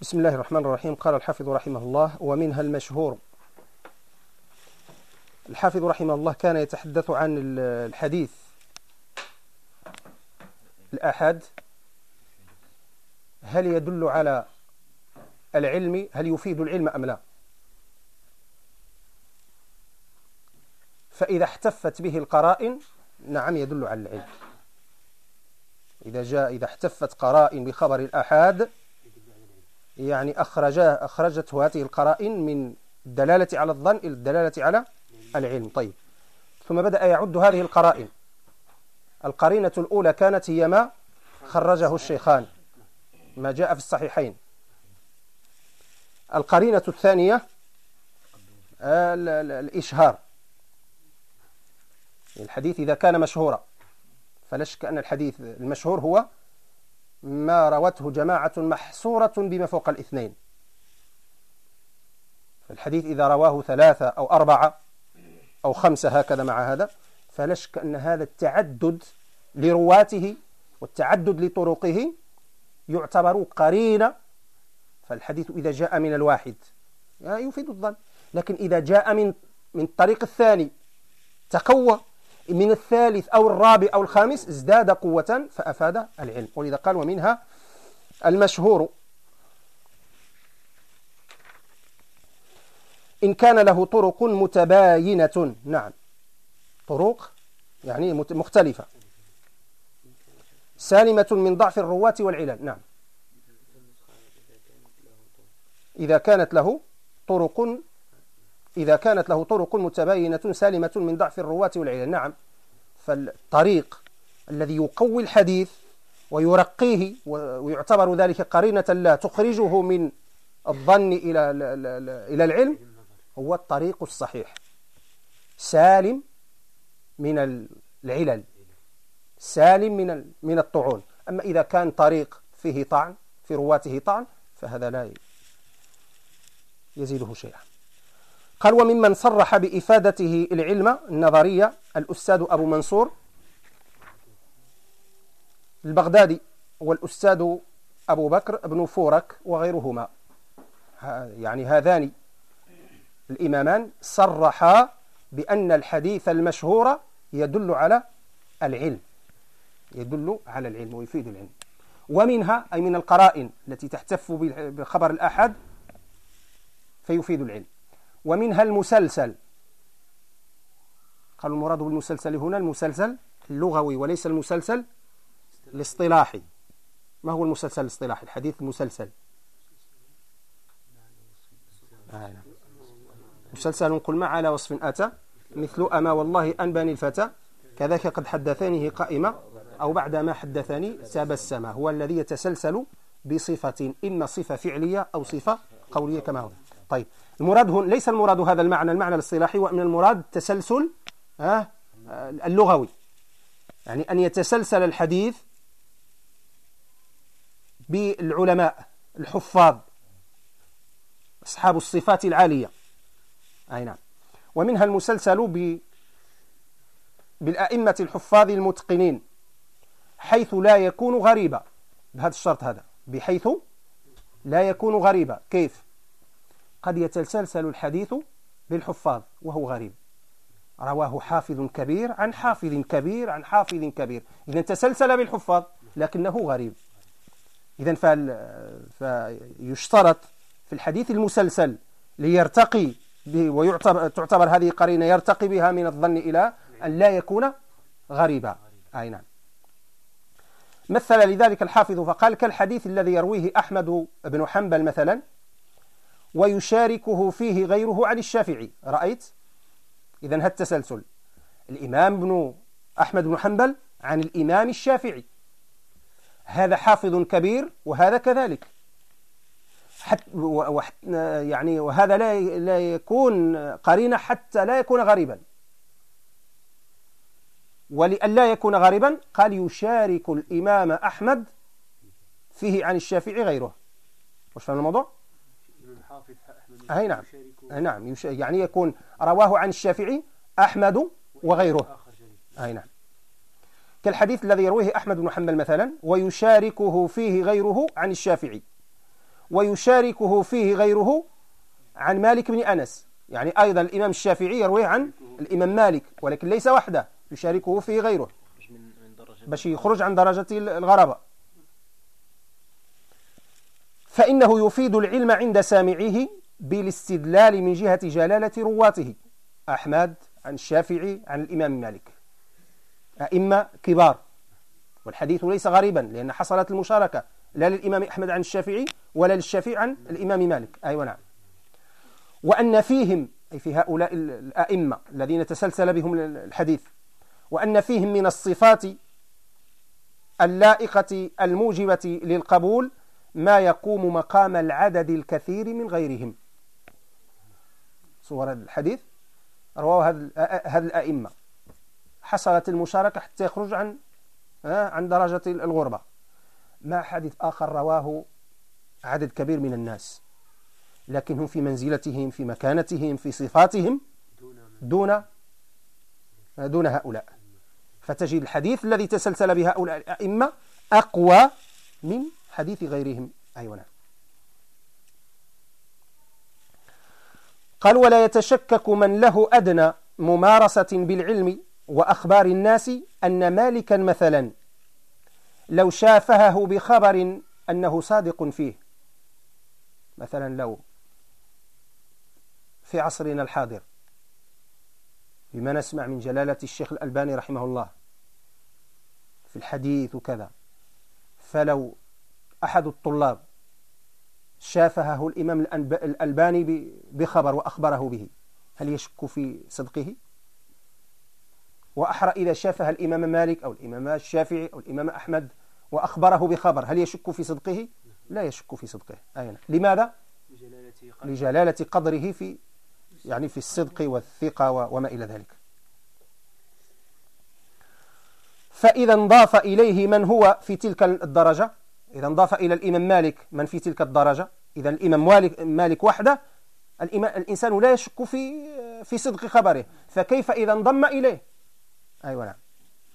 بسم الله الرحمن الرحيم. قال الحافظ رحمه الله: ومنها المشهور. الحافظ رحمه الله كان يتحدث عن الحديث الآحاد، هل يدل على العلم، هل يفيد العلم أم لا؟ فإذا احتفت به القرائن نعم يدل على العلم. إذا احتفت قرائن بخبر الآحاد يعني أخرجته هذه القرائن من الدلالة على الظن إلى الدلالة على العلم. طيب، ثم بدأ يعد هذه القرائن. القرينة الأولى كانت هي ما خرجه الشيخان، ما جاء في الصحيحين. القرينة الثانية الإشهار، الحديث إذا كان مشهورا، فلا شك أن الحديث المشهور هو ما روته جماعة محصورة بما فوق الاثنين. الحديث إذا رواه 3 أو 4 أو 5 هكذا مع هذا، فلا شك أن هذا التعدد لرواته والتعدد لطرقه يعتبر قرينة. فالحديث إذا جاء من الواحد يفيد الظن، لكن إذا جاء من الطريق الثاني تقوى، من الثالث أو الرابع أو الخامس ازداد قوة فأفاد العلم. ولذا قال: ومنها المشهور إن كان له طرق متباينة. نعم، طرق يعني مختلفة، سالمة من ضعف الرواة والعلل. نعم، إذا كانت له طرق متباينة سالمة من ضعف الرواة والعلل. نعم، فالطريق الذي يقوي الحديث ويرقيه ويعتبر ذلك قرينة لا تخرجه من الظن إلى العلم هو الطريق الصحيح، سالم من العلل، سالم من الطعون. أما إذا كان طريق فيه طعن، في رواته طعن، فهذا لا يزيده شيئا. قال: وممن صرح بإفادته العلم النظرية الأستاذ أبو منصور البغدادي والأستاذ أبو بكر بن فورك وغيرهما. يعني هذان الإمامان صرحا بأن الحديث المشهور يدل على العلم، ويفيد العلم. ومنها أي من القرائن التي تحتف بخبر الآحاد فيفيد العلم. ومنها المسلسل. قالوا المراد بالمسلسل هنا المسلسل اللغوي وليس المسلسل الاصطلاحي. ما هو المسلسل الاصطلاحي؟ الحديث المسلسل مسلسل قل ما على وصف أتى مثل أما والله أنباني الفتى كذاك قد حدثانيه قائمة أو بعد ما حدثني تبسم. هو الذي يتسلسل بصفة، إما صفة فعلية أو صفة قولية كما هو. طيب، المراد هنا ليس المراد هذا المعنى الاصطلاحي، ومن المراد التسلسل اللغوي، يعني أن يتسلسل الحديث بالعلماء الحفاظ أصحاب الصفات العالية. أي نعم. ومنها المسلسل بالأئمة الحفاظ المتقنين حيث لا يكون غريبا، بهذا الشرط هذا، بحيث لا يكون غريبا. كيف؟ قد يتسلسل الحديث بالحفاظ وهو غريب، رواه حافظ كبير عن حافظ كبير عن حافظ كبير، إذا تسلسل بالحفاظ لكنه غريب. إذن فيشترط في الحديث المسلسل ليرتقي وتعتبر هذه قرينة يرتقي بها من الظن إلى أن لا يكون غريبا. أي نعم. مثل لذلك الحافظ فقال: كالحديث الذي يرويه أحمد بن حنبل مثلا ويشاركه فيه غيره عن الشافعي. رأيت؟ إذن هذا التسلسل، الإمام أحمد بن حنبل عن الإمام الشافعي، هذا حافظ كبير وهذا كذلك، يعني وهذا لا يكون قرينة حتى لا يكون غريبا. ولأن لا يكون غريبا قال: يشارك الإمام أحمد فيه عن الشافعي غيره. وش فهم الموضوع؟ أي نعم. نعم، يعني يكون رواه عن الشافعي أحمد وغيره. أي نعم. كالحديث الذي يرويه أحمد بن حنبل مثلا ويشاركه فيه غيره عن الشافعي، ويشاركه فيه غيره عن مالك بن أنس. يعني أيضا الإمام الشافعي يرويه عن الإمام مالك، ولكن ليس وحده، يشاركه فيه غيره باش يخرج عن درجة الغرابة. فإنه يفيد العلم عند سامعيه بالاستدلال من جهة جلالة رواته. أحمد عن الشافعي عن الإمام مالك، أئمة كبار، والحديث ليس غريبا لأن حصلت المشاركة لا للإمام أحمد عن الشافعي ولا للشافعي عن الإمام مالك. أيوة نعم. وأن فيهم، أي في هؤلاء الأئمة الذين تسلسل بهم الحديث، وأن فيهم من الصفات اللائقة الموجبة للقبول ما يقوم مقام العدد الكثير من غيرهم. صور الحديث رواه هذه الأئمة، حصلت المشاركة حتى يخرج عن درجة الغربة. مع حديث آخر رواه عدد كبير من الناس، لكنهم في منزلتهم، في مكانتهم، في صفاتهم دون هؤلاء. فتجد الحديث الذي تسلسل بهؤلاء الأئمة أقوى من حديث غيرهم. أيوة نعم. قال: ولا يتشكك من له أدنى ممارسة بالعلم وأخبار الناس أن مالكا مثلا لو شافهه بخبر أنه صادق فيه، مثلا لو في عصرنا الحاضر بما نسمع من جلالة الشيخ الألباني رحمه الله في الحديث وكذا، فلو أحد الطلاب شافهه الإمام الألباني بخبر وأخبره به، هل يشك في صدقه؟ وأحرى إذا شافها الإمام مالك أو الإمام الشافعي أو الإمام أحمد وأخبره بخبر، هل يشك في صدقه؟ لا يشك في صدقه. أين؟ لماذا؟ لجلالة قدره في الصدق والثقة وما إلى ذلك. فإذا انضاف إليه من هو في تلك الدرجة، إذا انضاف إلى الإمام مالك من في تلك الدرجة، إذا الإمام مالك وحده الإنسان لا يشك في صدق خبره، فكيف إذا انضم إليه؟ أيوة نعم.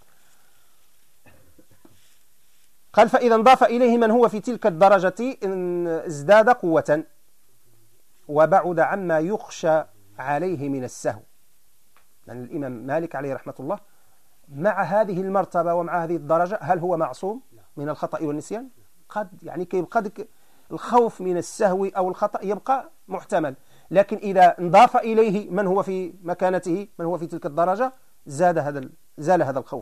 قال: فإذا انضاف إليه من هو في تلك الدرجة ازداد قوة وبعد عما يخشى عليه من السهو. يعني الإمام مالك عليه رحمة الله مع هذه المرتبة ومع هذه الدرجة هل هو معصوم من الخطأ والنسيان؟ قد كيبقى الخوف من السهو أو الخطأ يبقى محتمل، لكن إذا انضاف إليه من هو في مكانته، من هو في تلك الدرجة، زال هذا الخوف.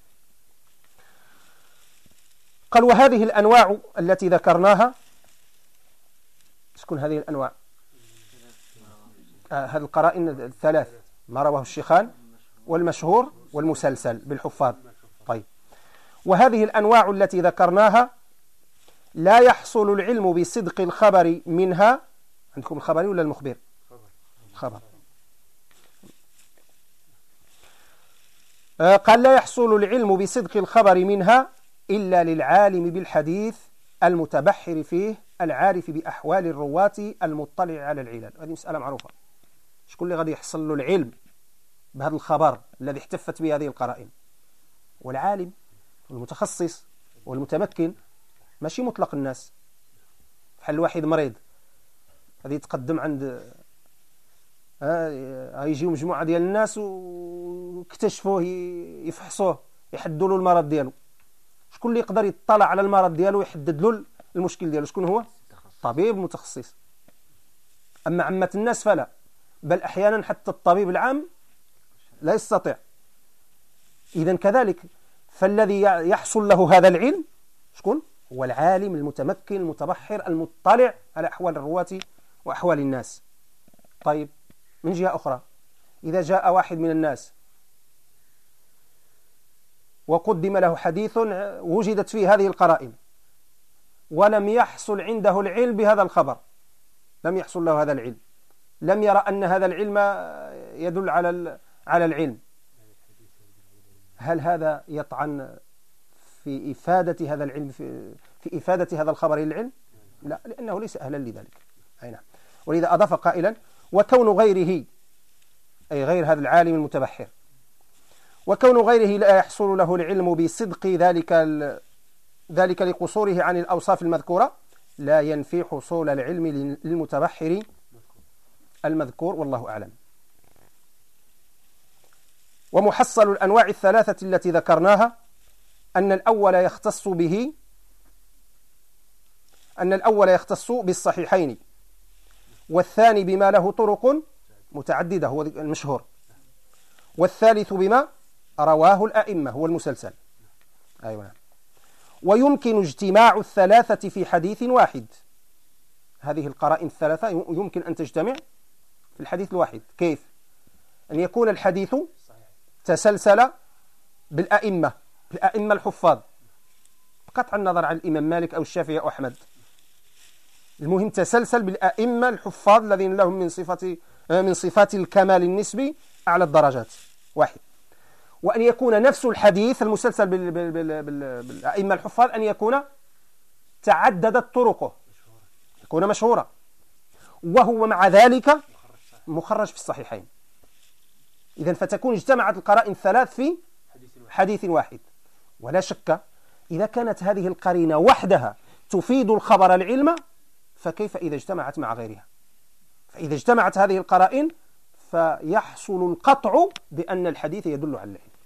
قال: وهذه الأنواع التي ذكرناها، تكون هذه الأنواع هذه القرائن الثلاث، ما رواه الشيخان والمشهور والمسلسل بالحفاظ. طيب، وهذه الأنواع التي ذكرناها لا يحصل العلم بصدق الخبر منها. عندكم الخبر ولا المخبر؟ خبر. قال: لا يحصل العلم بصدق الخبر منها إلا للعالم بالحديث المتبحر فيه العارف بأحوال الرواة المطلع على العلل. هذه مسألة معروفة. شكون اللي غادي يحصل له العلم بهذا الخبر الذي احتفت به هذه القرائن؟ والعالم والمتخصص والمتمكن، ماشي مطلق الناس. بحال واحد مريض غادي يتقدم عند يجيو مجموعة ديال الناس ويكتشفوه، يفحصوه، يحدوا له المرض ديالو. شكون اللي يقدر يطلع على المرض ديالو ويحدد له المشكل ديالو؟ شكون هو؟ طبيب متخصص. أما عامة الناس فلا، بل أحيانا حتى الطبيب العام لا يستطيع. إذن كذلك فالذي يحصل له هذا العلم شكون؟ هو العالم المتمكن المتبحر المطلع على أحوال الرواة وأحوال الناس. طيب، من جهة أخرى، إذا جاء واحد من الناس وقدم له حديث وجدت فيه هذه القرائن ولم يحصل عنده العلم بهذا الخبر، لم يحصل له هذا العلم، لم يرى أن هذا العلم يدل على العلم، هل هذا يطعن في إفادة هذا العلم في إفادة هذا الخبر للعلم؟ لا، لأنه ليس أهلا لذلك. أي نعم. ولذا أضاف قائلا: وكون غيره، أي غير هذا العالم المتبحر، وكون غيره لا يحصل له العلم بصدق ذلك لقصوره عن الأوصاف المذكورة، لا ينفي حصول العلم للمتبحر المذكور، والله أعلم. ومحصل الأنواع الثلاثة التي ذكرناها أن الأول يختص بالصحيحين، والثاني بما له طرق متعددة هو المشهور، والثالث بما رواه الأئمة هو المسلسل. أيوة. ويمكن اجتماع الثلاثة في حديث واحد. هذه القرائن الثلاثة يمكن أن تجتمع في الحديث الواحد. كيف؟ أن يكون الحديث تسلسل بالأئمة الحفاظ، بقطع النظر عن الإمام مالك أو الشافعي أو أحمد، المهم تسلسل بالأئمة الحفاظ الذين لهم من صفات الكمال النسبي أعلى الدرجات. واحد. وأن يكون نفس الحديث المسلسل بالأئمة الحفاظ أن يكون تعددت طرقه، يكون مشهورا، وهو مع ذلك مخرج في الصحيحين. إذن فتكون اجتمعت القرائن الثلاث في حديث واحد. ولا شك إذا كانت هذه القرينة وحدها تفيد الخبر العلم، فكيف إذا اجتمعت مع غيرها؟ فإذا اجتمعت هذه القرائن فيحصل القطع بأن الحديث يدل على العلم.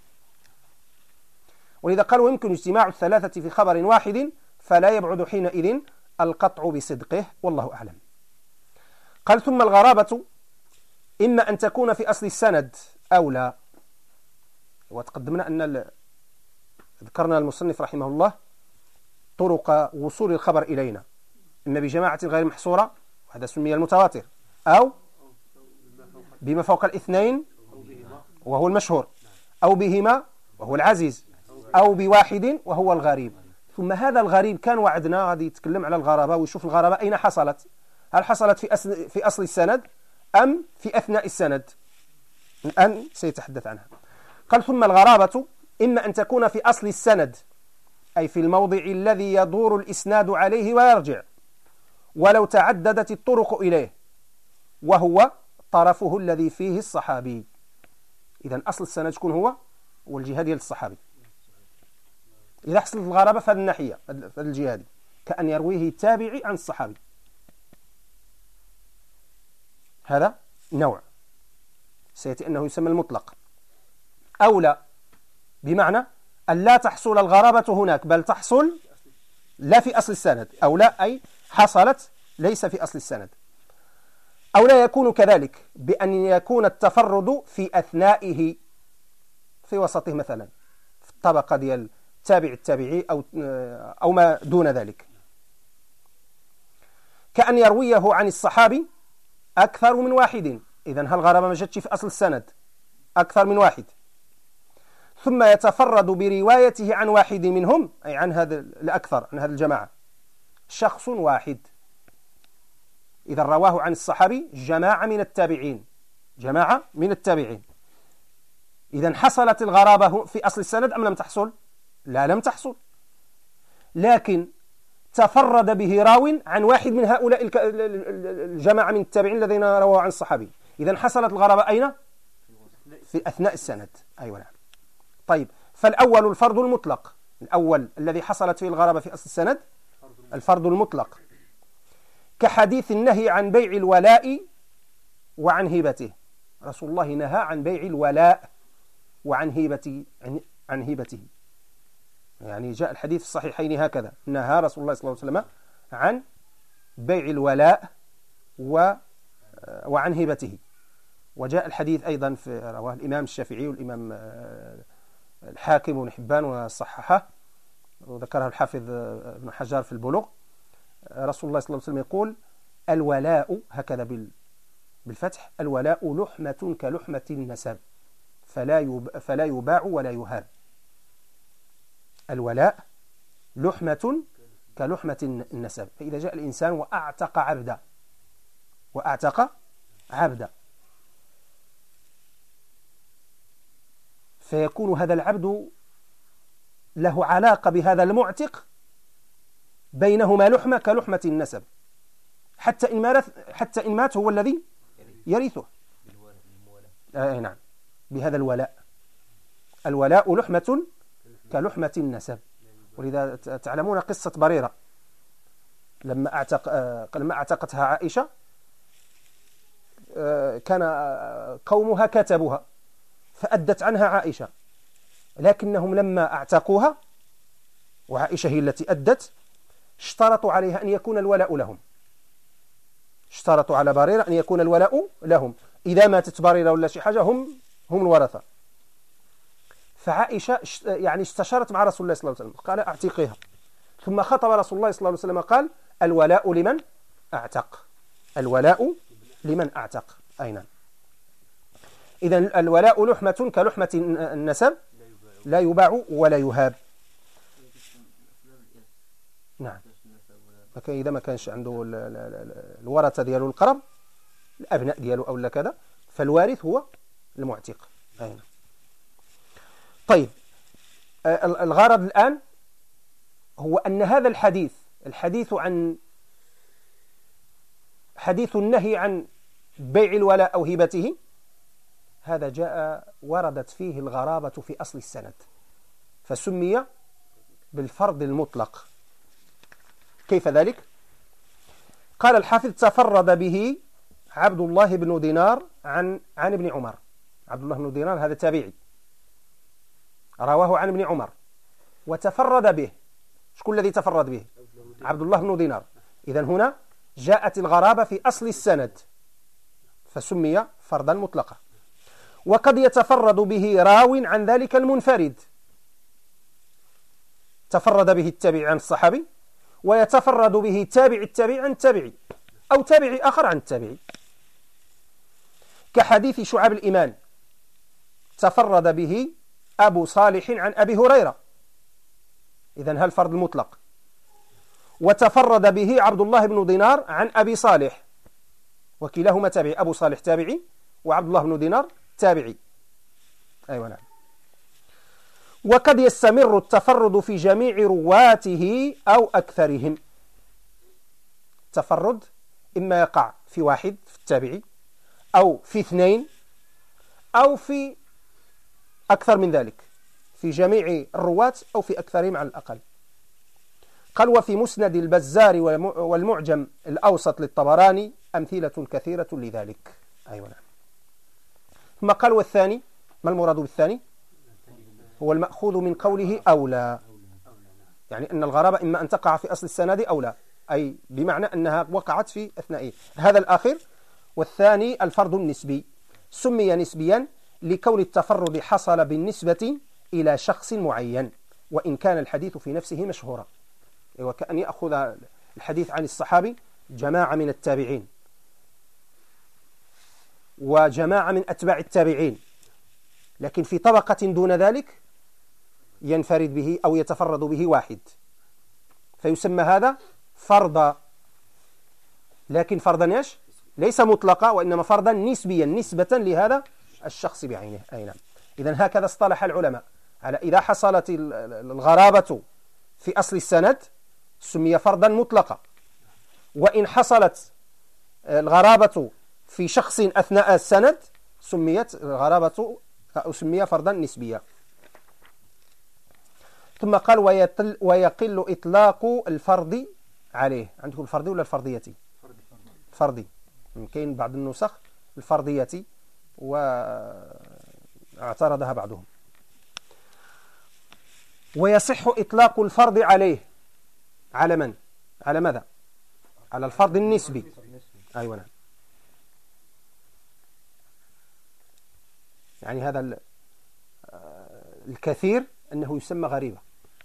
ولذا قالوا يمكن اجتماع الثلاثة في خبر واحد، فلا يبعد حينئذ القطع بصدقه، والله أعلم. قال ثم الغرابة إما أن تكون في أصل السند أو لا. وتقدمنا أن ذكرنا المصنف رحمه الله طرق وصول الخبر إلينا، إما بجماعة غير محصورة وهذا سمي المتواتر، أو بما فوق الاثنين وهو المشهور، أو بهما وهو العزيز، أو بواحد وهو الغريب. ثم هذا الغريب كان وعدنا غادي يتكلم على الغرابة ويشوف الغرابة أين حصلت. هل حصلت في أصل السند أم في أثناء السند؟ الآن سيتحدث عنها. قال ثم الغرابة إما أن تكون في أصل السند، أي في الموضع الذي يدور الإسناد عليه ويرجع، ولو تعددت الطرق إليه، وهو طرفه الذي فيه الصحابي. إذن أصل السند شكون هو؟ والجهة ديال الصحابي. إذا حصلت الغرابة فهذه الناحية، فهذا الجهة كأن يرويه التابعي عن الصحابي، هذا نوع سيأتي أنه يسمى المطلق. أو لا، بمعنى أن لا تحصل الغرابة هناك، بل تحصل لا في أصل السند، أو لا أي حصلت ليس في أصل السند. أو لا يكون كذلك بأن يكون التفرد في أثنائه، في وسطه مثلا، في الطبقة ديال التابعي أو ما دون ذلك، كأن يرويه عن الصحابي أكثر من واحد. إذن هالغرابة ما جاتش في أصل السند، أكثر من واحد، ثم يتفرد بروايته عن واحد منهم، أي عن هذا الأكثر، عن هذا الجماعة، شخص واحد. إذا رواه عن الصحابي جماعة من التابعين، إذن حصلت الغرابة في أصل السند أم لم تحصل؟ لا، لم تحصل، لكن تفرد به راو عن واحد من هؤلاء الجماعة من التابعين الذين رواه عن الصحابي. إذن حصلت الغرابة أين؟ في أثناء السند. أيوة نعم. طيب، فالأول الفرد المطلق، الأول الذي حصلت فيه الغرابة في أصل السند الفرد المطلق، كحديث النهي عن بيع الولاء وعن هبته. رسول الله نهى عن بيع الولاء وعن هبته، يعني جاء الحديث الصحيحين هكذا، نهى رسول الله صلى الله عليه وسلم عن بيع الولاء وعن هبته. وجاء الحديث أيضا في رواه الإمام الشافعي والإمام الحاكم وابن حبان وصححه، وذكرها الحافظ ابن حجر في البلوغ. رسول الله صلى الله عليه وسلم يقول: الولاء، هكذا بالفتح، الولاء لحمة كلحمة النسب، فلا يباع ولا يهاب. الولاء لحمة كلحمة النسب. فإذا جاء الإنسان وأعتق عبدا فيكون هذا العبد له علاقة بهذا المعتق، بينهما لحمة كلحمة النسب، حتى إن مات هو الذي يرثه. نعم، بهذا الولاء لحمة كلحمة النسب. ولذا تعلمون قصة بريرة لما اعتقتها عائشة كان قومها كتبوها فأدت عنها عائشة، لكنهم لما اعتقوها وعائشة هي التي أدت اشترطوا عليها أن يكون الولاء لهم، اشترطوا على بريرة أن يكون الولاء لهم، إذا ماتت بريرة ولا شي حاجة هم الورثة. فعائشة يعني استشارت مع رسول الله صلى الله عليه وسلم قال اعتقيها، ثم خطب رسول الله صلى الله عليه وسلم قال الولاء لمن اعتق، الولاء لمن اعتق. أي نعم. إذن الولاء لحمة كلحمة النسب لا يباع ولا يهاب. نعم. لكن إذا ما كانش عنده الورثة ديالو القرب، الأبناء ديالو أو لا كذا، فالوارث هو المعتق. أي نعم. طيب، الغرض الآن هو أن هذا الحديث عن حديث النهي عن بيع الولاء أو هبته، هذا وردت فيه الغرابة في أصل السند، فسمي بالفرض المطلق. كيف ذلك؟ قال الحافظ تفرد به عبد الله بن دينار عن ابن عمر. عبد الله بن دينار هذا تابعي، رواه عن ابن عمر وتفرد به. شكون الذي تفرد به؟ عبد الله بن دينار. إذن هنا جاءت الغرابة في أصل السند فسمي فرضا مطلقا. وقد يتفرد به راو عن ذلك المنفرد، تفرد به التابعي عن الصحابي، ويتفرد به تابع التابعي عن التابعي، أو تابعي آخر عن التابعي، كحديث شعب الإيمان تفرد به أبو صالح عن أبي هريرة، إذن هل فرض المطلق. وتفرد به عبد الله بن دينار عن أبي صالح، وكلاهما تابعي، أبو صالح تابعي وعبد الله بن دينار تابعي. أيوة نعم. وقد يستمر التفرد في جميع رواته أو أكثرهم. تفرد إما يقع في واحد في التابعي، أو في اثنين، أو في أكثر من ذلك، في جميع الرواة أو في أكثرهم على الأقل. قال وفي مسند البزار والمعجم الأوسط للطبراني أمثلة كثيرة لذلك. أيوة نعم. ثم قال والثاني، ما المراد بالثاني؟ هو المأخوذ من قوله أولى، يعني أن الغرابة إما أن تقع في أصل السند أو لا، أي بمعنى أنها وقعت في أثناء هذا الآخر. والثاني الفرض النسبي، سمي نسبيا لكون التفرد حصل بالنسبة إلى شخص معين، وإن كان الحديث في نفسه مشهورا. وكأن يأخذ الحديث عن الصحابي جماعة من التابعين وجماعة من أتباع التابعين، لكن في طبقة دون ذلك ينفرد به أو يتفرد به واحد، فيسمى هذا فرضا، لكن فرضا ليس مطلقا، وإنما فرضا نسبيا نسبة لهذا الشخص بعينه. أي نعم. إذن هكذا اصطلح العلماء على إذا حصلت الغرابة في أصل السند سمي فرضا مطلقا، وإن حصلت الغرابة في شخص أثناء السند سميت الغرابة أو سمي فرضا نسبيا. ثم قال ويقل إطلاق الفرض عليه. عندكم الفرضي ولا الفرضية؟ فرضي. كاين بعض النسخ الفرضية واعترضها بعضهم. ويصح إطلاق الفرض عليه على من؟ على ماذا؟ على الفرض النسبي. أيوة نعم. يعني هذا الكثير أنه يسمى غريبة،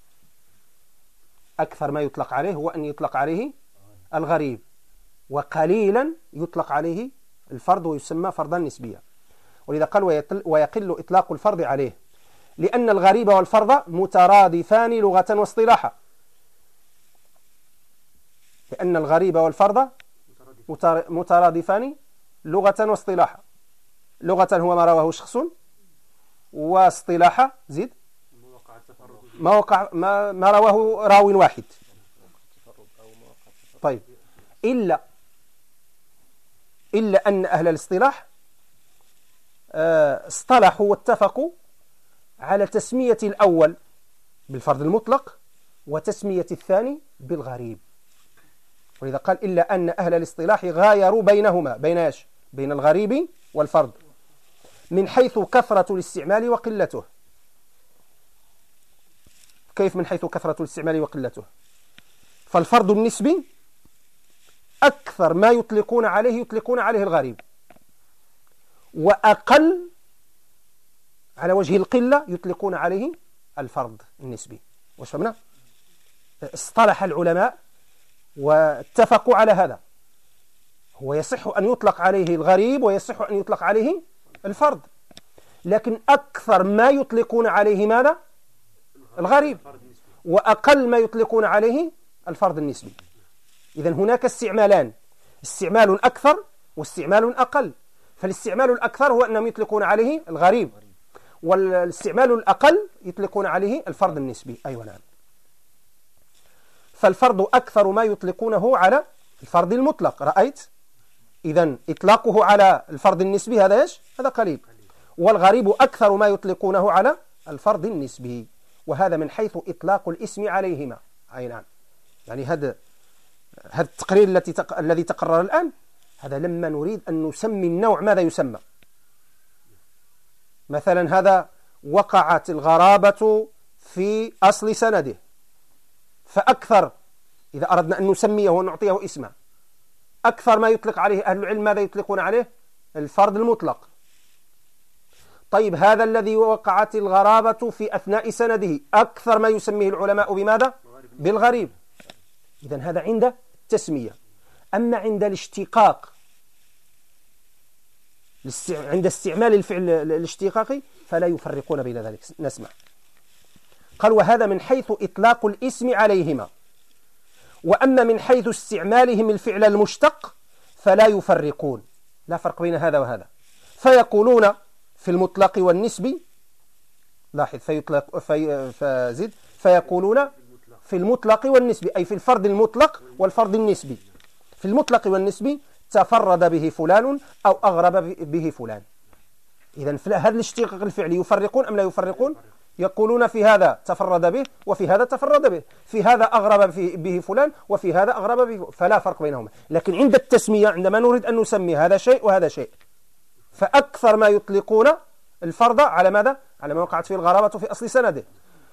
أكثر ما يطلق عليه هو أن يطلق عليه الغريب، وقليلا يطلق عليه الفرض ويسمى فرضا نسبيا. ولذا قال ويقل إطلاق الفرض عليه، لأن الغريب والفرض مترادفان لغة واصطلاحا. لأن الغريب والفرض مترادفان لغة واصطلاحا. لغة هو ما رواه شخص، واصطلاحا زيد ما رواه راو واحد. طيب، إلا أن أهل الاصطلاح اصطلحوا واتفقوا على تسمية الأول بالفرض المطلق وتسمية الثاني بالغريب. ولذا قال إلا أن أهل الاصطلاح غايروا بينهما، بين إيش؟ بين الغريب والفرد من حيث كثرة الاستعمال وقلته. كيف من حيث كثرة الاستعمال وقلته؟ فالفرد النسبي أكثر ما يطلقون عليه الغريب، وأقل على وجه القلة يطلقون عليه الفرد النسبي. واش فهمنا؟ اصطلح العلماء واتفقوا على هذا، هو يصح أن يطلق عليه الغريب ويصح أن يطلق عليه الفرد، لكن أكثر ما يطلقون عليه ماذا؟ الغريب، وأقل ما يطلقون عليه الفرد النسبي. إذن هناك استعمالان، استعمال أكثر واستعمال أقل. فالاستعمال الأكثر هو أنهم يطلقون عليه الغريب، والاستعمال الأقل يطلقون عليه الفرد النسبي. أيوة نعم. فالفرد أكثر ما يطلقونه على الفرد المطلق، رأيت؟ إذن إطلاقه على الفرد النسبي هذا إيش؟ هذا قليل. والغريب أكثر ما يطلقونه على الفرد النسبي، وهذا من حيث إطلاق الاسم عليهما. أي نعم. يعني هذا التقرير الذي تقرر الآن، هذا لما نريد أن نسمي النوع ماذا يسمى. مثلا هذا وقعت الغرابة في أصل سنده، فأكثر إذا أردنا أن نسميه ونعطيه اسما، أكثر ما يطلق عليه أهل العلم ماذا يطلقون عليه؟ الفرد المطلق. طيب هذا الذي وقعت الغرابة في أثناء سنده، أكثر ما يسميه العلماء بماذا؟ بالغريب. إذن هذا عند التسمية. أما عند الاشتقاق، عند استعمال الفعل الاشتقاقي فلا يفرقون بين ذلك. نسمع. قال وهذا من حيث إطلاق الاسم عليهما، وأما من حيث استعمالهم الفعل المشتق فلا يفرقون، لا فرق بين هذا وهذا. فيقولون في المطلق والنسبي، لاحظ فيقولون في المطلق والنسبي، أي في الفرد المطلق والفرد النسبي. في المطلق والنسبي تفرد به فلان أو أغرب به فلان. إذن هذا الاشتقاق الفعلي يفرقون أم لا يفرقون؟ يقولون في هذا تفرد به وفي هذا تفرد به، في هذا أغرب به فلان وفي هذا أغرب به، فلا فرق بينهما. لكن عند التسمية عندما نريد أن نسمي هذا شيء وهذا شيء، فأكثر ما يطلقون الفرد على ماذا؟ على ما وقعت فيه الغرابة في أصل سنده،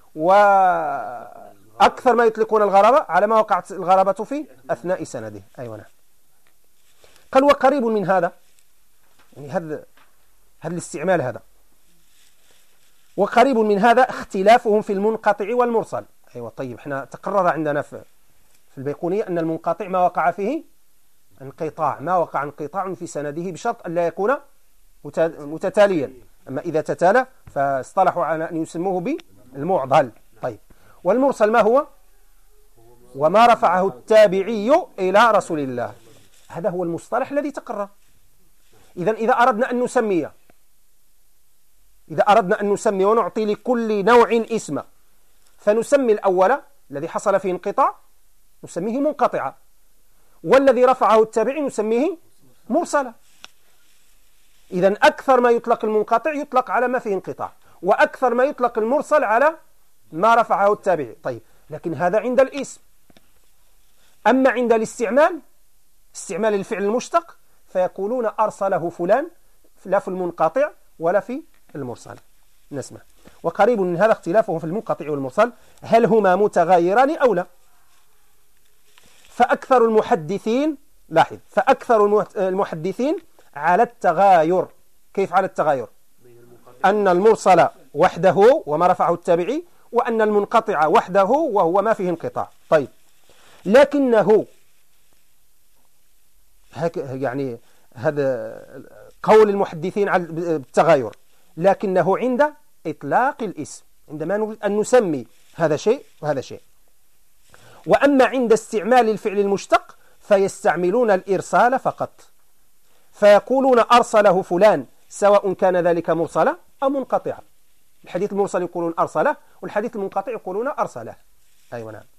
وأكثر ما يطلقون الغرابة على ما وقعت الغرابة في أثناء سنده. أيوة نعم. قال وقريب من هذا، يعني هذا الاستعمال هذا، وقريب من هذا اختلافهم في المنقطع والمرسل. أيوة طيب، احنا تقرر عندنا في البيقونية أن المنقطع ما وقع فيه انقطاع، ما وقع انقطاع في سنده بشرط أن لا يكون متتاليا. أما إذا تتالى فاصطلحوا على أن يسموه بالمعضل. طيب، والمرسل ما هو؟ وما رفعه التابعي إلى رسول الله، هذا هو المصطلح الذي تقرر. إذن إذا أردنا أن نسمي ونعطي لكل نوع اسما، فنسمي الأول الذي حصل فيه انقطاع نسميه منقطعا، والذي رفعه التابعي نسميه مرسلا. إذن أكثر ما يطلق المنقطع يطلق على ما فيه انقطاع، وأكثر ما يطلق المرسل على ما رفعه التابعي. طيب، لكن هذا عند الاسم. أما عند الاستعمال، استعمال الفعل المشتق، فيقولون أرسله فلان، لا في المنقطع ولا في المرسل. نسمع. وقريب من هذا اختلافهم في المنقطع والمرسل، هل هما متغايران أو لا؟ فأكثر المحدثين، لاحظ، فأكثر المحدثين على التغاير. كيف على التغاير؟ أن المرسل وحده وما رفعه التابعي، وأن المنقطع وحده وهو ما فيه انقطاع. طيب، لكنه يعني هذا قول المحدثين على التغاير، لكنه عند إطلاق الاسم، عندما نريد أن نسمي هذا شيء وهذا شيء. وأما عند استعمال الفعل المشتق فيستعملون الإرسال فقط، فيقولون أرسله فلان، سواء كان ذلك مرسلا أو منقطعا. الحديث المرسل يقولون أرسله، والحديث المنقطع يقولون أرسله. أيوة نعم.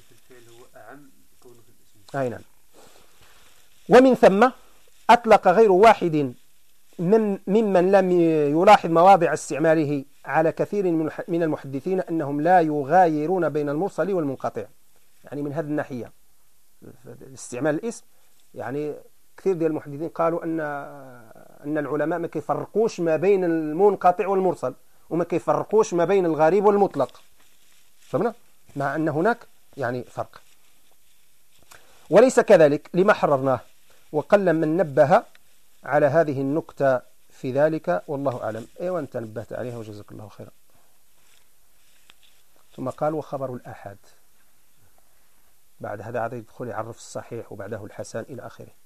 أي نعم. ومن ثم أطلق غير واحد ممن لم يلاحظ مواضع استعماله على كثير من المحدثين أنهم لا يغايرون بين المرسل والمنقطع. يعني من هذه الناحية استعمال الاسم، يعني كثير ديال المحدثين قالوا أن العلماء ما كيفرقوش ما بين المنقطع والمرسل، وما كيفرقوش ما بين الغريب والمطلق، فهمنا؟ مع أن هناك يعني فرق. وليس كذلك لما حررناه، وقل من نبه على هذه النكتة في ذلك، والله أعلم. وأنت نبهت عليها وجزاك الله خيرا. ثم قال وخبر الآحاد، بعد هذا عاد يدخل يعرف الصحيح وبعده الحسن إلى آخره.